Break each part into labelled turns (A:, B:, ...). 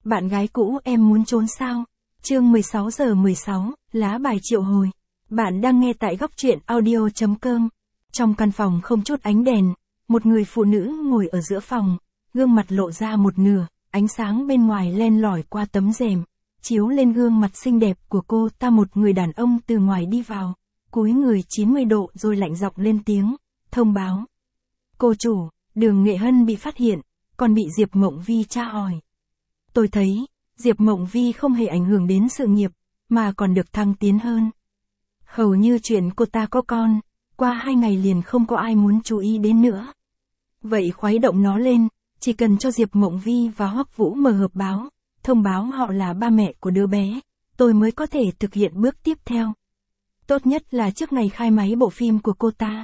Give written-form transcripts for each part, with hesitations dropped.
A: Bạn gái cũ em muốn trốn sao? Chương 16:16, lá bài triệu hồi. Bạn đang nghe tại góc truyện audio.com. Trong căn phòng không chút ánh đèn, một người phụ nữ ngồi ở giữa phòng, gương mặt lộ ra một nửa, ánh sáng bên ngoài len lỏi qua tấm rèm, chiếu lên gương mặt xinh đẹp của cô ta. Một người đàn ông từ ngoài đi vào, cúi người 90 độ rồi lạnh giọng lên tiếng, thông báo. Cô chủ, Đường Nghệ Hân bị phát hiện, còn bị Diệp Mộng Vi tra hỏi. Tôi thấy, Diệp Mộng Vi không hề ảnh hưởng đến sự nghiệp, mà còn được thăng tiến hơn. Hầu như chuyện cô ta có con, qua 2 ngày liền không có ai muốn chú ý đến nữa. Vậy khuấy động nó lên, chỉ cần cho Diệp Mộng Vi và Hoắc Vũ mở họp báo, thông báo họ là ba mẹ của đứa bé, tôi mới có thể thực hiện bước tiếp theo. Tốt nhất là trước ngày khai máy bộ phim của cô ta.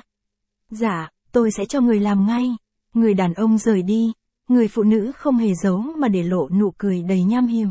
A: Dạ, tôi sẽ cho người làm ngay. Người đàn ông rời đi, người phụ nữ không hề giấu mà để lộ nụ cười đầy nham hiểm.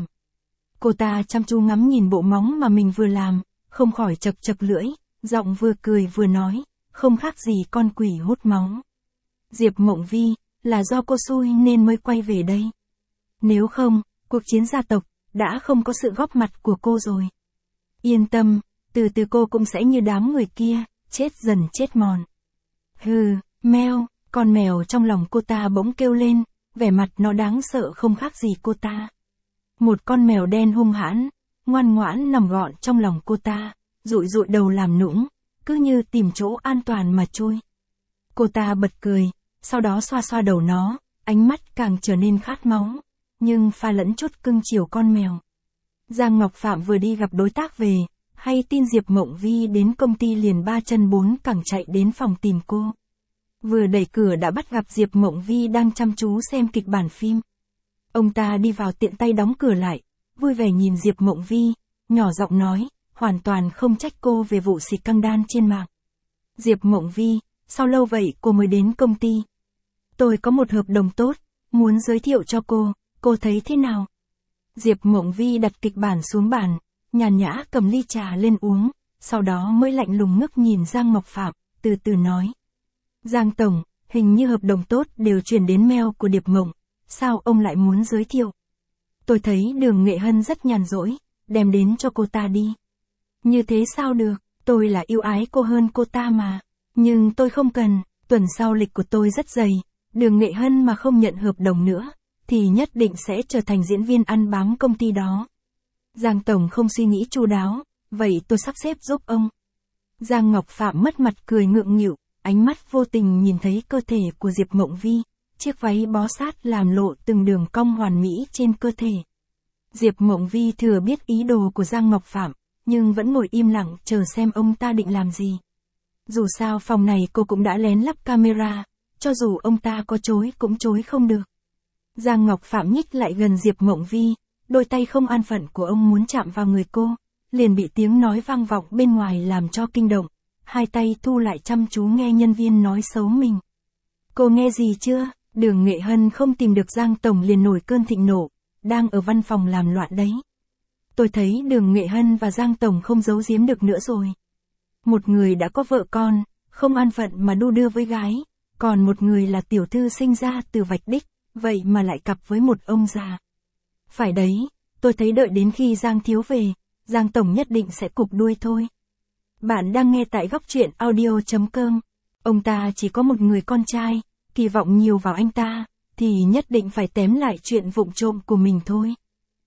A: Cô ta chăm chú ngắm nhìn bộ móng mà mình vừa làm, không khỏi chật chật lưỡi, giọng vừa cười vừa nói, không khác gì con quỷ hút móng. Diệp Mộng Vi, là do cô xui nên mới quay về đây. Nếu không, cuộc chiến gia tộc đã không có sự góp mặt của cô rồi. Yên tâm, từ từ cô cũng sẽ như đám người kia, chết dần chết mòn. Hừ, meo, con mèo trong lòng cô ta bỗng kêu lên, vẻ mặt nó đáng sợ không khác gì cô ta. Một con mèo đen hung hãn, ngoan ngoãn nằm gọn trong lòng cô ta, dụi dụi đầu làm nũng, cứ như tìm chỗ an toàn mà chui. Cô ta bật cười, sau đó xoa xoa đầu nó, ánh mắt càng trở nên khát máu, nhưng pha lẫn chút cưng chiều con mèo. Giang Ngọc Phạm vừa đi gặp đối tác về, hay tin Diệp Mộng Vi đến công ty liền 3 chân 4 cẳng chạy đến phòng tìm cô. Vừa đẩy cửa đã bắt gặp Diệp Mộng Vi đang chăm chú xem kịch bản phim. Ông ta đi vào tiện tay đóng cửa lại, vui vẻ nhìn Diệp Mộng Vi, nhỏ giọng nói, hoàn toàn không trách cô về vụ xịt căng đan trên mạng. Diệp Mộng Vi, sao lâu vậy cô mới đến công ty? Tôi có một hợp đồng tốt, muốn giới thiệu cho cô thấy thế nào? Diệp Mộng Vi đặt kịch bản xuống bàn, nhàn nhã cầm ly trà lên uống, sau đó mới lạnh lùng ngước nhìn Giang Ngọc Phạm, từ từ nói. Giang Tổng, hình như hợp đồng tốt đều chuyển đến mail của Điệp Mộng, sao ông lại muốn giới thiệu? Tôi thấy Đường Nghệ Hân rất nhàn rỗi, đem đến cho cô ta đi. Như thế sao được, tôi là yêu ái cô hơn cô ta mà, nhưng tôi không cần, tuần sau lịch của tôi rất dày, Đường Nghệ Hân mà không nhận hợp đồng nữa, thì nhất định sẽ trở thành diễn viên ăn bám công ty đó. Giang Tổng không suy nghĩ chu đáo, vậy tôi sắp xếp giúp ông. Giang Ngọc Phạm mất mặt cười ngượng nghịu, ánh mắt vô tình nhìn thấy cơ thể của Diệp Mộng Vi, chiếc váy bó sát làm lộ từng đường cong hoàn mỹ trên cơ thể. Diệp Mộng Vi thừa biết ý đồ của Giang Ngọc Phạm, nhưng vẫn ngồi im lặng chờ xem ông ta định làm gì. Dù sao phòng này cô cũng đã lén lắp camera, cho dù ông ta có chối cũng chối không được. Giang Ngọc Phạm nhích lại gần Diệp Mộng Vi, đôi tay không an phận của ông muốn chạm vào người cô, liền bị tiếng nói vang vọng bên ngoài làm cho kinh động. Hai tay thu lại chăm chú nghe nhân viên nói xấu mình. Cô nghe gì chưa? Đường Nghệ Hân không tìm được Giang Tổng liền nổi cơn thịnh nộ, đang ở văn phòng làm loạn đấy. Tôi thấy Đường Nghệ Hân và Giang Tổng không giấu giếm được nữa rồi. Một người đã có vợ con, không an phận mà đu đưa với gái, còn một người là tiểu thư sinh ra từ vạch đích, vậy mà lại cặp với một ông già. Phải đấy, tôi thấy đợi đến khi Giang Thiếu về, Giang Tổng nhất định sẽ cụp đuôi thôi. Bạn đang nghe tại góc truyện audio.com. Ông ta chỉ có một người con trai, kỳ vọng nhiều vào anh ta, thì nhất định phải tém lại chuyện vụng trộm của mình thôi.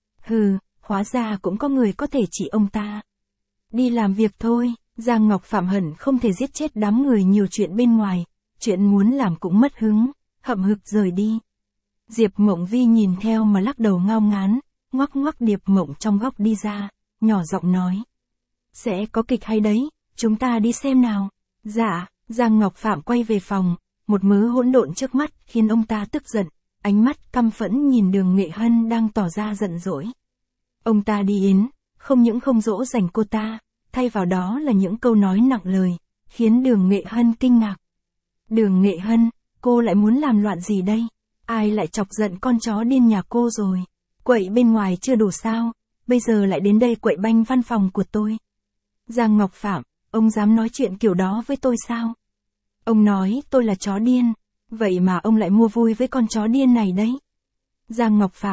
A: Hừ, hóa ra cũng có người có thể chỉ ông ta. Đi làm việc thôi, Giang Ngọc Phạm hận không thể giết chết đám người nhiều chuyện bên ngoài, chuyện muốn làm cũng mất hứng, hậm hực rời đi. Diệp Mộng Vi nhìn theo mà lắc đầu ngao ngán, ngoắc ngoắc Điệp Mộng trong góc đi ra, nhỏ giọng nói. Sẽ có kịch hay đấy, chúng ta đi xem nào. Dạ, Giang Ngọc Phạm quay về phòng, một mớ hỗn độn trước mắt khiến ông ta tức giận, ánh mắt căm phẫn nhìn Đường Nghệ Hân đang tỏ ra giận dỗi. Ông ta đi yến, không những không dỗ dành cô ta, thay vào đó là những câu nói nặng lời, khiến Đường Nghệ Hân kinh ngạc. Đường Nghệ Hân, cô lại muốn làm loạn gì đây? Ai lại chọc giận con chó điên nhà cô rồi? Quậy bên ngoài chưa đủ sao, bây giờ lại đến đây quậy banh văn phòng của tôi. Giang Ngọc Phạm, ông dám nói chuyện kiểu đó với tôi sao? Ông nói tôi là chó điên, vậy mà ông lại mua vui với con chó điên này đấy. Giang Ngọc Phạm,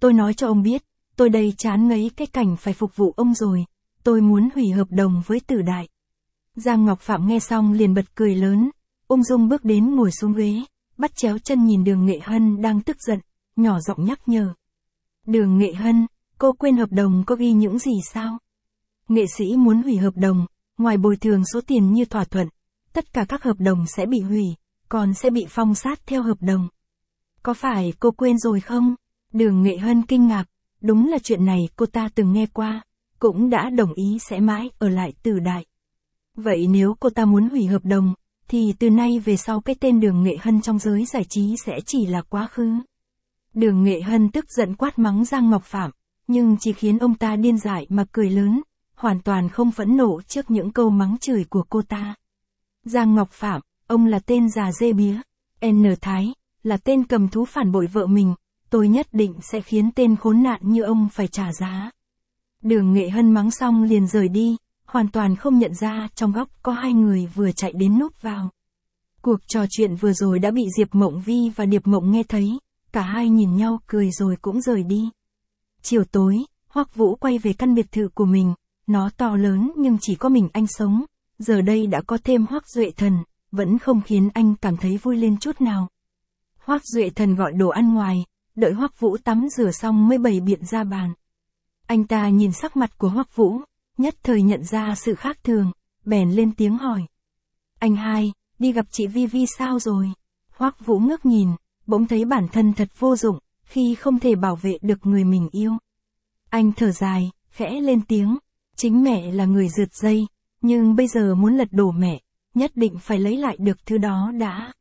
A: tôi nói cho ông biết, tôi đây chán ngấy cái cảnh phải phục vụ ông rồi, tôi muốn hủy hợp đồng với Tử Đại. Giang Ngọc Phạm nghe xong liền bật cười lớn, ung dung bước đến ngồi xuống ghế, bắt chéo chân nhìn Đường Nghệ Hân đang tức giận, nhỏ giọng nhắc nhở. Đường Nghệ Hân, cô quên hợp đồng có ghi những gì sao? Nghệ sĩ muốn hủy hợp đồng, ngoài bồi thường số tiền như thỏa thuận, tất cả các hợp đồng sẽ bị hủy, còn sẽ bị phong sát theo hợp đồng. Có phải cô quên rồi không? Đường Nghệ Hân kinh ngạc, đúng là chuyện này cô ta từng nghe qua, cũng đã đồng ý sẽ mãi ở lại Tử Đại. Vậy nếu cô ta muốn hủy hợp đồng, thì từ nay về sau cái tên Đường Nghệ Hân trong giới giải trí sẽ chỉ là quá khứ. Đường Nghệ Hân tức giận quát mắng Giang Ngọc Phạm, nhưng chỉ khiến ông ta điên dại mà cười lớn, hoàn toàn không phẫn nộ trước những câu mắng chửi của cô ta. Giang Ngọc Phạm, ông là tên già dê bía, N Thái, là tên cầm thú phản bội vợ mình, tôi nhất định sẽ khiến tên khốn nạn như ông phải trả giá. Đường Nghệ Hân mắng xong liền rời đi, hoàn toàn không nhận ra trong góc có hai người vừa chạy đến núp vào. Cuộc trò chuyện vừa rồi đã bị Diệp Mộng Vi và Điệp Mộng nghe thấy, cả hai nhìn nhau cười rồi cũng rời đi. Chiều tối, Hoắc Vũ quay về căn biệt thự của mình, nó to lớn nhưng chỉ có mình anh sống, giờ đây đã có thêm Hoắc Duệ Thần, vẫn không khiến anh cảm thấy vui lên chút nào. Hoắc Duệ Thần gọi đồ ăn ngoài, đợi Hoắc Vũ tắm rửa xong mới bày biện ra bàn. Anh ta nhìn sắc mặt của Hoắc Vũ, nhất thời nhận ra sự khác thường, bèn lên tiếng hỏi. Anh hai, đi gặp chị Vi Vi sao rồi? Hoắc Vũ ngước nhìn, bỗng thấy bản thân thật vô dụng, khi không thể bảo vệ được người mình yêu. Anh thở dài, khẽ lên tiếng, chính mẹ là người rượt dây, nhưng bây giờ muốn lật đổ mẹ, nhất định phải lấy lại được thứ đó đã.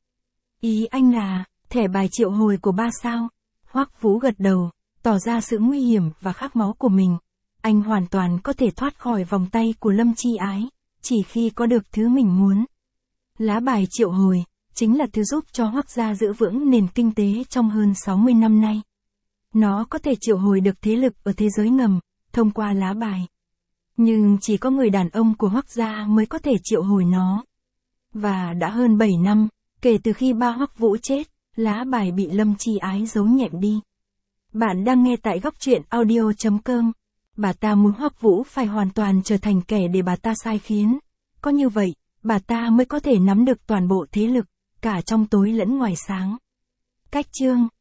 A: Ý anh là, thẻ bài triệu hồi của ba sao? Hoắc Vũ gật đầu, tỏ ra sự nguy hiểm và khát máu của mình. Anh hoàn toàn có thể thoát khỏi vòng tay của Lâm Chi Ái, chỉ khi có được thứ mình muốn. Lá bài triệu hồi, chính là thứ giúp cho Hoắc gia giữ vững nền kinh tế trong hơn 60 năm nay. Nó có thể triệu hồi được thế lực ở thế giới ngầm, thông qua lá bài. Nhưng chỉ có người đàn ông của Hoắc gia mới có thể triệu hồi nó. Và đã hơn 7 năm, kể từ khi ba Hoắc Vũ chết, lá bài bị Lâm Chi Ái giấu nhẹm đi. Bạn đang nghe tại góc truyện audio.com. Bà ta muốn Hoắc Vũ phải hoàn toàn trở thành kẻ để bà ta sai khiến. Có như vậy, bà ta mới có thể nắm được toàn bộ thế lực, cả trong tối lẫn ngoài sáng. Cách chương